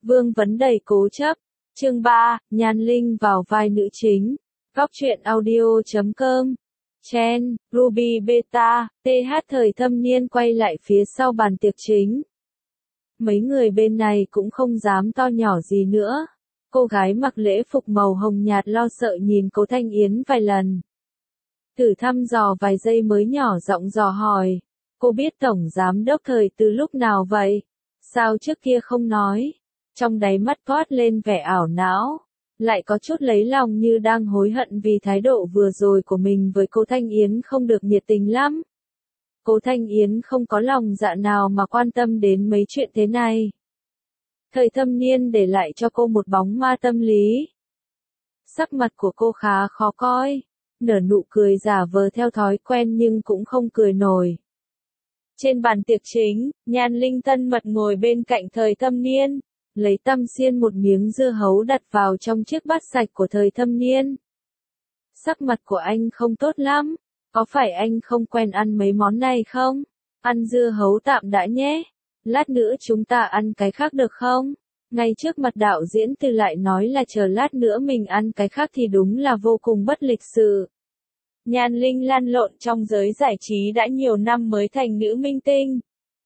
Vương vấn đầy cố chấp. Chương 3, Nhan Linh vào vai nữ chính. Góc truyện audio.com. Chen, Ruby Beta, TH thời thâm niên quay lại phía sau bàn tiệc chính. Mấy người bên này cũng không dám to nhỏ gì nữa. Cô gái mặc lễ phục màu hồng nhạt lo sợ nhìn Cố Thanh Yến vài lần. Thử thăm dò vài giây mới nhỏ giọng dò hỏi. Cô biết Tổng Giám Đốc Thời từ lúc nào vậy? Sao trước kia không nói? Trong đáy mắt toát lên vẻ ảo não. Lại có chút lấy lòng như đang hối hận vì thái độ vừa rồi của mình với cô Thanh Yến không được nhiệt tình lắm. Cố Thanh Yến không có lòng dạ nào mà quan tâm đến mấy chuyện thế này. Thời thâm niên để lại cho cô một bóng ma tâm lý. Sắc mặt của cô khá khó coi, nở nụ cười giả vờ theo thói quen nhưng cũng không cười nổi. Trên bàn tiệc chính, Nhan Linh thân mật ngồi bên cạnh Thời thâm niên, lấy tăm xiên một miếng dưa hấu đặt vào trong chiếc bát sạch của Thời thâm niên. Sắc mặt của anh không tốt lắm, có phải anh không quen ăn mấy món này không? Ăn dưa hấu tạm đã nhé, lát nữa chúng ta ăn cái khác được không? Ngay trước mặt đạo diễn Từ lại nói là chờ lát nữa mình ăn cái khác thì đúng là vô cùng bất lịch sự. Nhan Linh lăn lộn trong giới giải trí đã nhiều năm mới thành nữ minh tinh.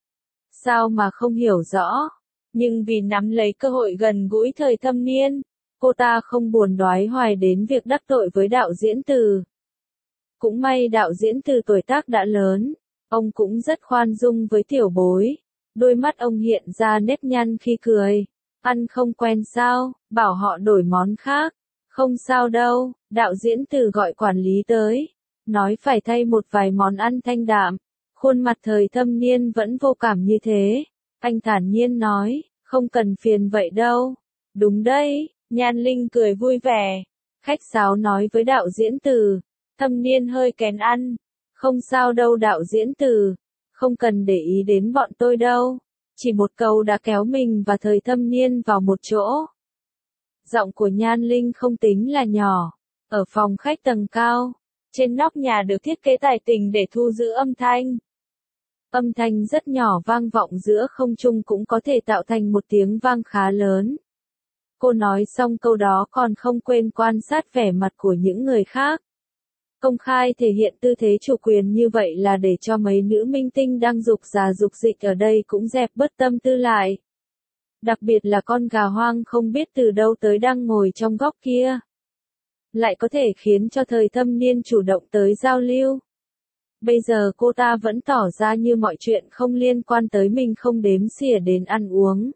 Sao mà không hiểu rõ? Nhưng vì nắm lấy cơ hội gần gũi Thời thâm niên, cô ta không buồn đoái hoài đến việc đắc tội với đạo diễn Từ. Cũng may đạo diễn Từ tuổi tác đã lớn, ông cũng rất khoan dung với tiểu bối. Đôi mắt ông hiện ra nếp nhăn khi cười. Ăn không quen sao, bảo họ đổi món khác. Không sao đâu, đạo diễn Từ gọi quản lý tới. Nói phải thay một vài món ăn thanh đạm. Khuôn mặt Thời thâm niên vẫn vô cảm như thế. Anh thản nhiên nói, không cần phiền vậy đâu. Đúng đấy, Nhan Linh cười vui vẻ. Khách sáo nói với đạo diễn Từ. Thâm niên hơi kén ăn. Không sao đâu đạo diễn Từ. Không cần để ý đến bọn tôi đâu. Chỉ một câu đã kéo mình và Thời thâm niên vào một chỗ. Giọng của Nhan Linh không tính là nhỏ. Ở phòng khách tầng cao, trên nóc nhà được thiết kế tài tình để thu giữ âm thanh. Âm thanh rất nhỏ vang vọng giữa không trung cũng có thể tạo thành một tiếng vang khá lớn. Cô nói xong câu đó còn không quên quan sát vẻ mặt của những người khác. Công khai thể hiện tư thế chủ quyền như vậy là để cho mấy nữ minh tinh đang dục già dục dịch ở đây cũng dẹp bớt tâm tư lại. Đặc biệt là con gà hoang không biết từ đâu tới đang ngồi trong góc kia. Lại có thể khiến cho Thời thâm niên chủ động tới giao lưu. Bây giờ cô ta vẫn tỏ ra như mọi chuyện không liên quan tới mình không đếm xỉa đến ăn uống.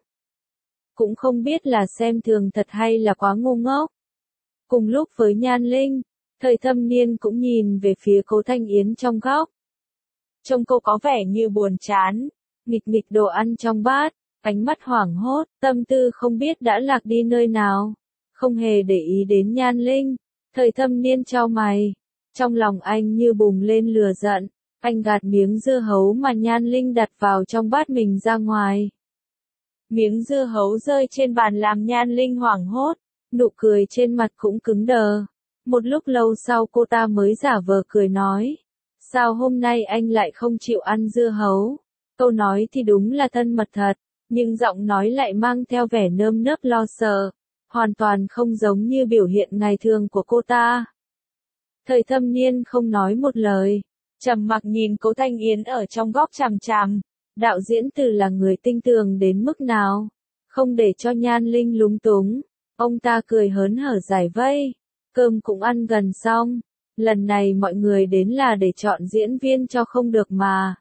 Cũng không biết là xem thường thật hay là quá ngu ngốc. Cùng lúc với Nhan Linh, Thời thâm niên cũng nhìn về phía Cố Thanh Yến trong góc. Trông cô có vẻ như buồn chán, nghịch nghịch đồ ăn trong bát, ánh mắt hoảng hốt, tâm tư không biết đã lạc đi nơi nào. Không hề để ý đến Nhan Linh, Thời thâm niên chau mày. Trong lòng anh như bùng lên lửa giận, anh gạt miếng dưa hấu mà Nhan Linh đặt vào trong bát mình ra ngoài. Miếng dưa hấu rơi trên bàn làm Nhan Linh hoảng hốt, nụ cười trên mặt cũng cứng đờ. Một lúc lâu sau cô ta mới giả vờ cười nói. Sao hôm nay anh lại không chịu ăn dưa hấu? Câu nói thì đúng là thân mật thật, nhưng giọng nói lại mang theo vẻ nơm nớp lo sợ. Hoàn toàn không giống như biểu hiện ngày thường của cô ta. Thời thâm niên không nói một lời, trầm mặc nhìn Cố Thanh Yến ở trong góc chằm chằm. Đạo diễn Từ là người tinh tường đến mức nào? Không để cho Nhan Linh lúng túng. Ông ta cười hớn hở giải vây. Cơm cũng ăn gần xong. Lần này mọi người đến là để chọn diễn viên cho không được mà.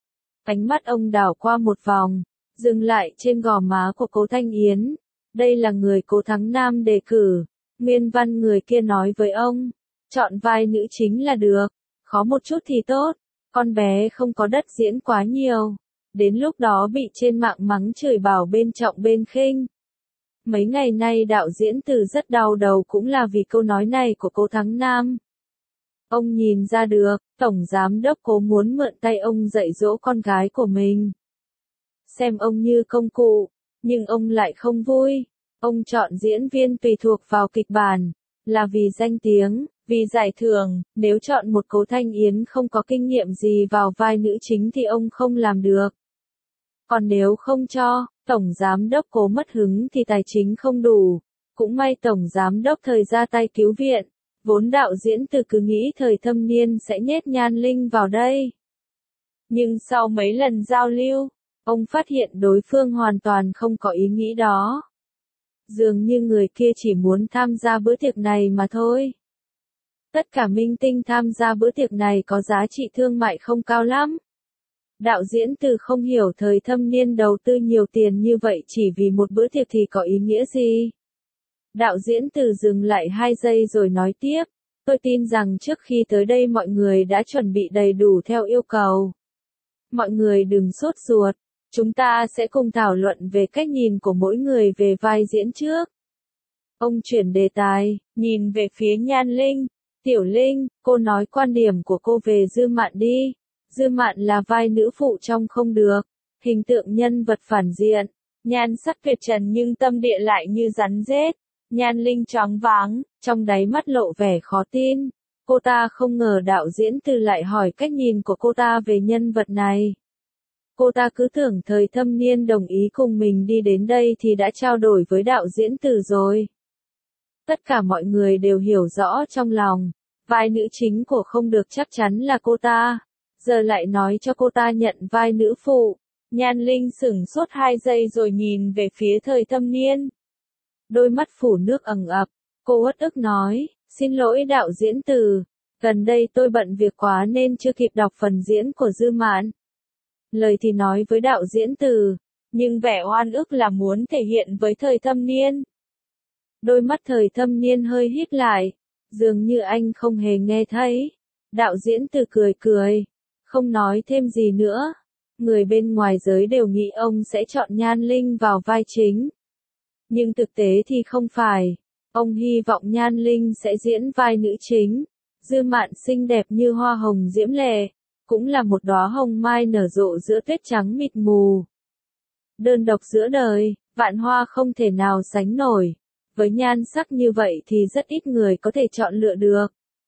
Ánh mắt ông đảo qua một vòng, dừng lại trên gò má của Cố Thanh Yến. Đây là người Cố Thắng Nam đề cử. Nguyên văn người kia nói với ông. Chọn vai nữ chính là được. Khó một chút thì tốt. Con bé không có đất diễn quá nhiều. Đến lúc đó bị trên mạng mắng chửi bảo bên trọng bên khinh. Mấy ngày nay đạo diễn Từ rất đau đầu cũng là vì câu nói này của Cố Thắng Nam. Ông nhìn ra được, Tổng Giám Đốc Cố muốn mượn tay ông dạy dỗ con gái của mình. Xem ông như công cụ, nhưng ông lại không vui. Ông chọn diễn viên tùy thuộc vào kịch bản, là vì danh tiếng, vì giải thưởng. Nếu chọn một Cố Thanh Yến không có kinh nghiệm gì vào vai nữ chính thì ông không làm được. Còn nếu không cho, Tổng giám đốc Cố mất hứng thì tài chính không đủ. Cũng may tổng giám đốc Thời ra tay cứu viện. Vốn đạo diễn Từ cứ nghĩ Thời Thâm Niên sẽ nhét Nhan Linh vào đây. Nhưng sau mấy lần giao lưu, ông phát hiện đối phương hoàn toàn không có ý nghĩ đó. Dường như người kia chỉ muốn tham gia bữa tiệc này mà thôi. Tất cả minh tinh tham gia bữa tiệc này có giá trị thương mại không cao lắm. Đạo diễn Từ không hiểu Thời Thâm Niên đầu tư nhiều tiền như vậy chỉ vì một bữa tiệc thì có ý nghĩa gì. Đạo diễn Từ dừng lại 2 giây rồi nói tiếp, tôi tin rằng trước khi tới đây mọi người đã chuẩn bị đầy đủ theo yêu cầu. Mọi người đừng sốt ruột, chúng ta sẽ cùng thảo luận về cách nhìn của mỗi người về vai diễn trước. Ông chuyển đề tài, nhìn về phía Nhan Linh. Tiểu Linh, cô nói quan điểm của cô về Dư Mạn đi. Dư Mạn là vai nữ phụ trong Không Được, hình tượng nhân vật phản diện, nhan sắc tuyệt trần nhưng tâm địa lại như rắn rết. Nhan Linh choáng váng, trong đáy mắt lộ vẻ khó tin. Cô ta không ngờ đạo diễn Từ lại hỏi cách nhìn của cô ta về nhân vật này. Cô ta cứ tưởng Thời Thâm Niên đồng ý cùng mình đi đến đây thì đã trao đổi với đạo diễn Từ rồi. Tất cả mọi người đều hiểu rõ trong lòng, vai nữ chính của Không Được chắc chắn là cô ta. Giờ lại nói cho cô ta nhận vai nữ phụ. Nhan Linh sửng sốt 2 giây rồi nhìn về phía Thời Thâm Niên. Đôi mắt phủ nước ẩn ập, cô uất ức nói, xin lỗi đạo diễn Từ, gần đây tôi bận việc quá nên chưa kịp đọc phần diễn của Dư Mạn. Lời thì nói với đạo diễn Từ, nhưng vẻ oan ức là muốn thể hiện với Thời Thâm Niên. Đôi mắt Thời Thâm Niên hơi híp lại, dường như anh không hề nghe thấy. Đạo diễn Từ cười cười, không nói thêm gì nữa. Người bên ngoài giới đều nghĩ ông sẽ chọn Nhan Linh vào vai chính. Nhưng thực tế thì không phải. Ông hy vọng Nhan Linh sẽ diễn vai nữ chính. Dư Mạn xinh đẹp như hoa hồng diễm lệ, cũng là một đóa hồng mai nở rộ giữa tuyết trắng mịt mù. Đơn độc giữa đời, vạn hoa không thể nào sánh nổi. Với nhan sắc như vậy thì rất ít người có thể chọn lựa được.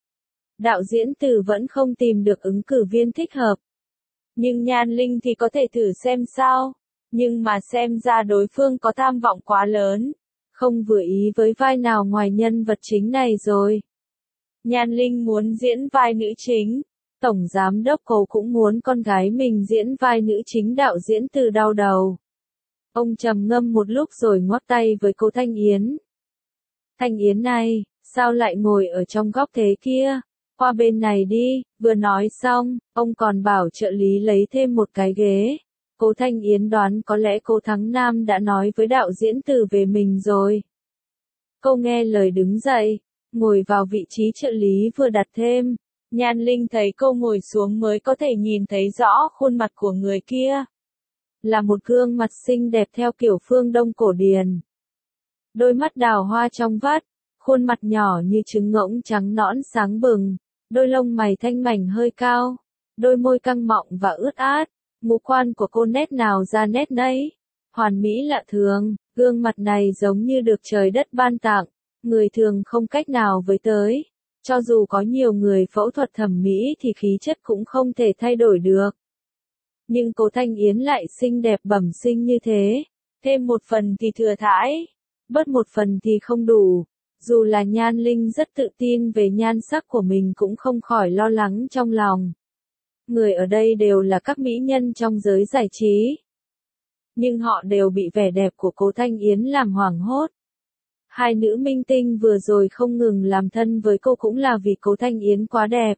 Đạo diễn Từ vẫn không tìm được ứng cử viên thích hợp. Nhưng Nhan Linh thì có thể thử xem sao. Nhưng mà xem ra đối phương có tham vọng quá lớn. Không vừa ý với vai nào ngoài nhân vật chính này rồi. Nhan Linh muốn diễn vai nữ chính. Tổng giám đốc Cố cũng muốn con gái mình diễn vai nữ chính. Đạo diễn Từ đau đầu. Ông trầm ngâm một lúc rồi ngoắc tay với cô Thanh Yến. Thanh Yến này, sao lại ngồi ở trong góc thế kia? Qua bên này đi. Vừa nói xong, ông còn bảo trợ lý lấy thêm một cái ghế. Cô Thanh Yến đoán có lẽ cô Thắng Nam đã nói với đạo diễn Từ về mình rồi. Cô nghe lời đứng dậy, ngồi vào vị trí trợ lý vừa đặt thêm. Nhan Linh thấy cô ngồi xuống mới có thể nhìn thấy rõ khuôn mặt của người kia. Là một gương mặt xinh đẹp theo kiểu phương Đông cổ điển. Đôi mắt đào hoa trong vắt, khuôn mặt nhỏ như trứng ngỗng trắng nõn sáng bừng, đôi lông mày thanh mảnh hơi cao, đôi môi căng mọng và ướt át, ngũ quan của cô nét nào ra nét nấy, hoàn mỹ lạ thường, gương mặt này giống như được trời đất ban tặng, người thường không cách nào với tới. Cho dù có nhiều người phẫu thuật thẩm mỹ thì khí chất cũng không thể thay đổi được. Nhưng cô Thanh Yến lại xinh đẹp bẩm sinh như thế, thêm một phần thì thừa thãi, bớt một phần thì không đủ. Dù là Nhan Linh rất tự tin về nhan sắc của mình cũng không khỏi lo lắng trong lòng. Người ở đây đều là các mỹ nhân trong giới giải trí. Nhưng họ đều bị vẻ đẹp của cô Thanh Yến làm hoảng hốt. Hai nữ minh tinh vừa rồi không ngừng làm thân với cô cũng là vì cô Thanh Yến quá đẹp.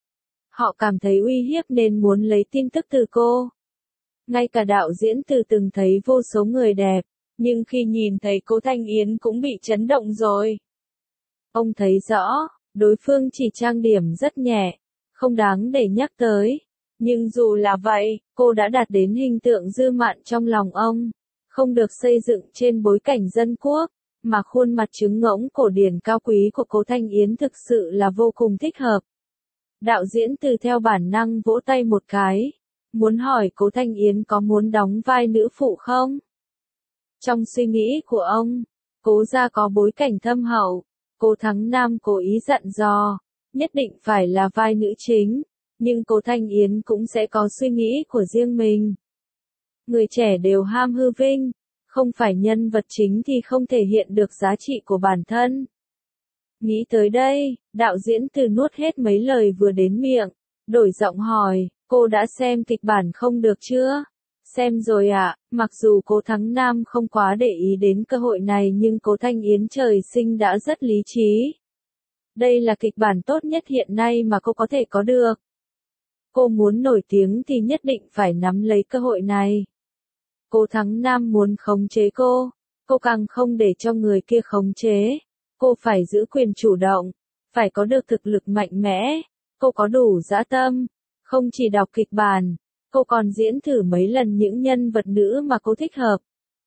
Họ cảm thấy uy hiếp nên muốn lấy tin tức từ cô. Ngay cả đạo diễn Từ từng thấy vô số người đẹp, nhưng khi nhìn thấy cô Thanh Yến cũng bị chấn động rồi. Ông thấy rõ, đối phương chỉ trang điểm rất nhẹ, không đáng để nhắc tới. Nhưng dù là vậy, cô đã đạt đến hình tượng Dư Mạn trong lòng ông. Không được xây dựng trên bối cảnh dân quốc, mà khuôn mặt trứng ngỗng cổ điển cao quý của cô Thanh Yến thực sự là vô cùng thích hợp. Đạo diễn Từ theo bản năng vỗ tay một cái, muốn hỏi cô Thanh Yến có muốn đóng vai nữ phụ không? Trong suy nghĩ của ông, Cố gia có bối cảnh thâm hậu, cô Thắng Nam cố ý dặn dò, nhất định phải là vai nữ chính, nhưng cô Thanh Yến cũng sẽ có suy nghĩ của riêng mình. Người trẻ đều ham hư vinh, Không phải nhân vật chính thì không thể hiện được giá trị của bản thân. Nghĩ tới đây, đạo diễn Từ nuốt hết mấy lời vừa đến miệng, đổi giọng hỏi, cô đã xem kịch bản không được chưa? Xem rồi ạ, mặc dù Cố Thắng Nam không quá để ý đến cơ hội này nhưng Cố Thanh Yến trời sinh đã rất lý trí. Đây là kịch bản tốt nhất hiện nay mà cô có thể có được. Cô muốn nổi tiếng thì nhất định phải nắm lấy cơ hội này. Cố Thắng Nam muốn khống chế cô càng không để cho người kia khống chế. Cô phải giữ quyền chủ động, phải có được thực lực mạnh mẽ, cô có đủ dã tâm, không chỉ đọc kịch bản, cô còn diễn thử mấy lần những nhân vật nữ mà cô thích hợp.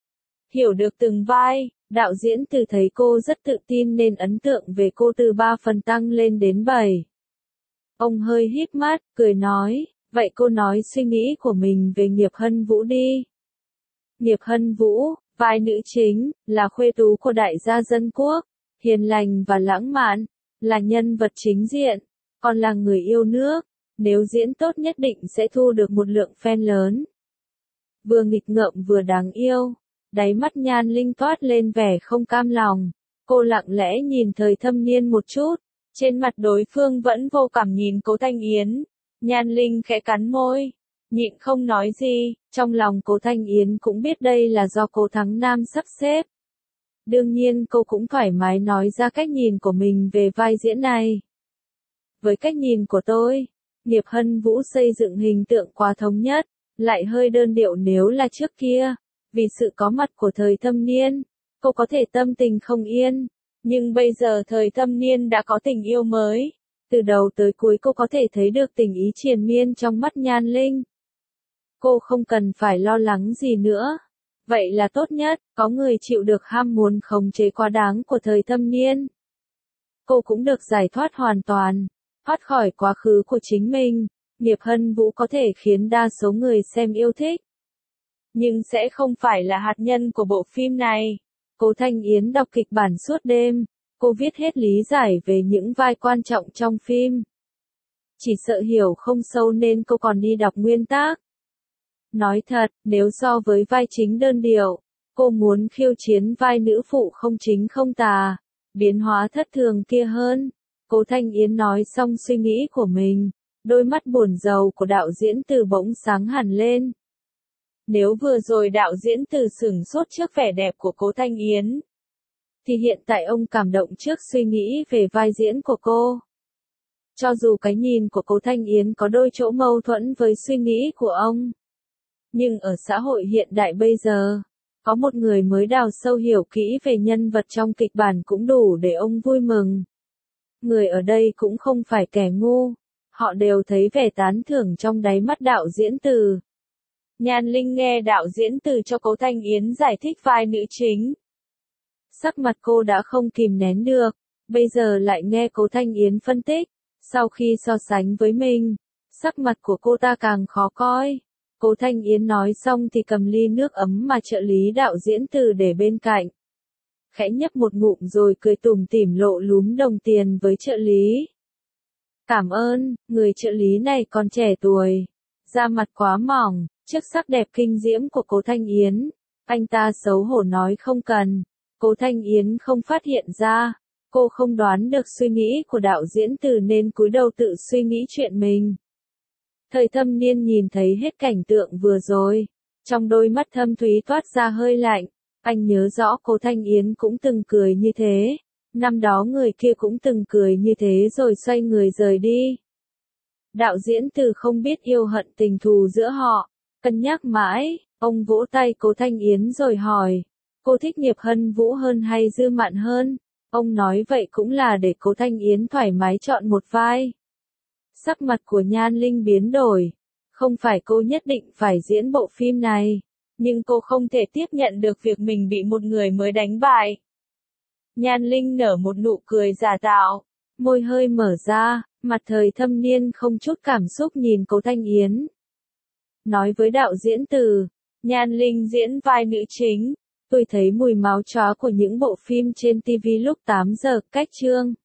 Hiểu được từng vai, đạo diễn Từ thấy cô rất tự tin nên ấn tượng về cô từ 3 phần tăng lên đến 7. Ông hơi híp mắt, cười nói, vậy cô nói suy nghĩ của mình về Nghiệp Hân Vũ đi. Nghiệp Hân Vũ, vai nữ chính, là khuê tú của đại gia dân quốc, hiền lành và lãng mạn, là nhân vật chính diện, còn là người yêu nước, nếu diễn tốt nhất định sẽ thu được một lượng fan lớn. Vừa nghịch ngợm vừa đáng yêu, đáy mắt Nhan Linh toát lên vẻ không cam lòng, cô lặng lẽ nhìn Thời Thâm Niên một chút, trên mặt đối phương vẫn vô cảm nhìn Cố Thanh Yến, Nhan Linh khẽ cắn môi, nhịn không nói gì, trong lòng Cố Thanh Yến cũng biết đây là do Cố Thắng Nam sắp xếp. Đương nhiên cô cũng thoải mái nói ra cách nhìn của mình về vai diễn này. Với cách nhìn của tôi, Nghiệp Hân Vũ xây dựng hình tượng quá thống nhất, lại hơi đơn điệu nếu là trước kia. Vì sự có mặt của Thời Thâm Niên, cô có thể tâm tình không yên. Nhưng bây giờ Thời Thâm Niên đã có tình yêu mới. Từ đầu tới cuối cô có thể thấy được tình ý triền miên trong mắt Nhan Linh. Cô không cần phải lo lắng gì nữa. Vậy là tốt nhất, có người chịu được ham muốn khống chế quá đáng của Thời Thâm Niên. Cô cũng được giải thoát hoàn toàn, thoát khỏi quá khứ của chính mình. Nghiệp Hân Vũ có thể khiến đa số người xem yêu thích. Nhưng sẽ không phải là hạt nhân của bộ phim này. Cố Thanh Yến đọc kịch bản suốt đêm, cô viết hết lý giải về những vai quan trọng trong phim. Chỉ sợ hiểu không sâu nên cô còn đi đọc nguyên tác. Nói thật, nếu so với vai chính đơn điệu, cô muốn khiêu chiến vai nữ phụ không chính không tà, biến hóa thất thường kia hơn. Cố Thanh Yến nói xong suy nghĩ của mình, đôi mắt buồn rầu của đạo diễn Từ bỗng sáng hẳn lên. Nếu vừa rồi đạo diễn Từ sửng sốt trước vẻ đẹp của Cố Thanh Yến, thì hiện tại ông cảm động trước suy nghĩ về vai diễn của cô. Cho dù cái nhìn của Cố Thanh Yến có đôi chỗ mâu thuẫn với suy nghĩ của ông, nhưng ở xã hội hiện đại bây giờ, có một người mới đào sâu hiểu kỹ về nhân vật trong kịch bản cũng đủ để ông vui mừng. Người ở đây cũng không phải kẻ ngu, họ đều thấy vẻ tán thưởng trong đáy mắt đạo diễn Từ. Nhan Linh nghe đạo diễn Từ cho Cố Thanh Yến giải thích vai nữ chính. Sắc mặt cô đã không kìm nén được, bây giờ lại nghe Cố Thanh Yến phân tích, sau khi so sánh với mình, sắc mặt của cô ta càng khó coi. Cố Thanh Yến nói xong thì cầm ly nước ấm mà trợ lý đạo diễn Từ để bên cạnh. Khẽ nhấp một ngụm rồi cười tủm tỉm lộ lúm đồng tiền với trợ lý. Cảm ơn, người trợ lý này còn trẻ tuổi, da mặt quá mỏng. Trước sắc đẹp kinh diễm của Cố Thanh Yến, anh ta xấu hổ nói không cần. Cố Thanh Yến không phát hiện ra, cô không đoán được suy nghĩ của đạo diễn Từ nên cúi đầu tự suy nghĩ chuyện mình. Thời Thâm Niên nhìn thấy hết cảnh tượng vừa rồi, trong đôi mắt thâm thúy toát ra hơi lạnh, anh nhớ rõ Cố Thanh Yến cũng từng cười như thế, năm đó người kia cũng từng cười như thế rồi xoay người rời đi. Đạo diễn Từ không biết yêu hận tình thù giữa họ. Cân nhắc mãi, ông vỗ tay Cố Thanh Yến rồi hỏi, cô thích Nghiệp Hân Vũ hơn hay Dư Mạn hơn? Ông nói vậy cũng là để Cố Thanh Yến thoải mái chọn một vai. Sắc mặt của Nhan Linh biến đổi, không phải cô nhất định phải diễn bộ phim này, nhưng cô không thể tiếp nhận được việc mình bị một người mới đánh bại. Nhan Linh nở một nụ cười giả tạo, môi hơi mở ra, mặt Thời Thâm Niên không chút cảm xúc nhìn Cố Thanh Yến. Nói với đạo diễn Từ, Nhan Linh diễn vai nữ chính, tôi thấy mùi máu chó của những bộ phim trên TV lúc 8 giờ cách chương.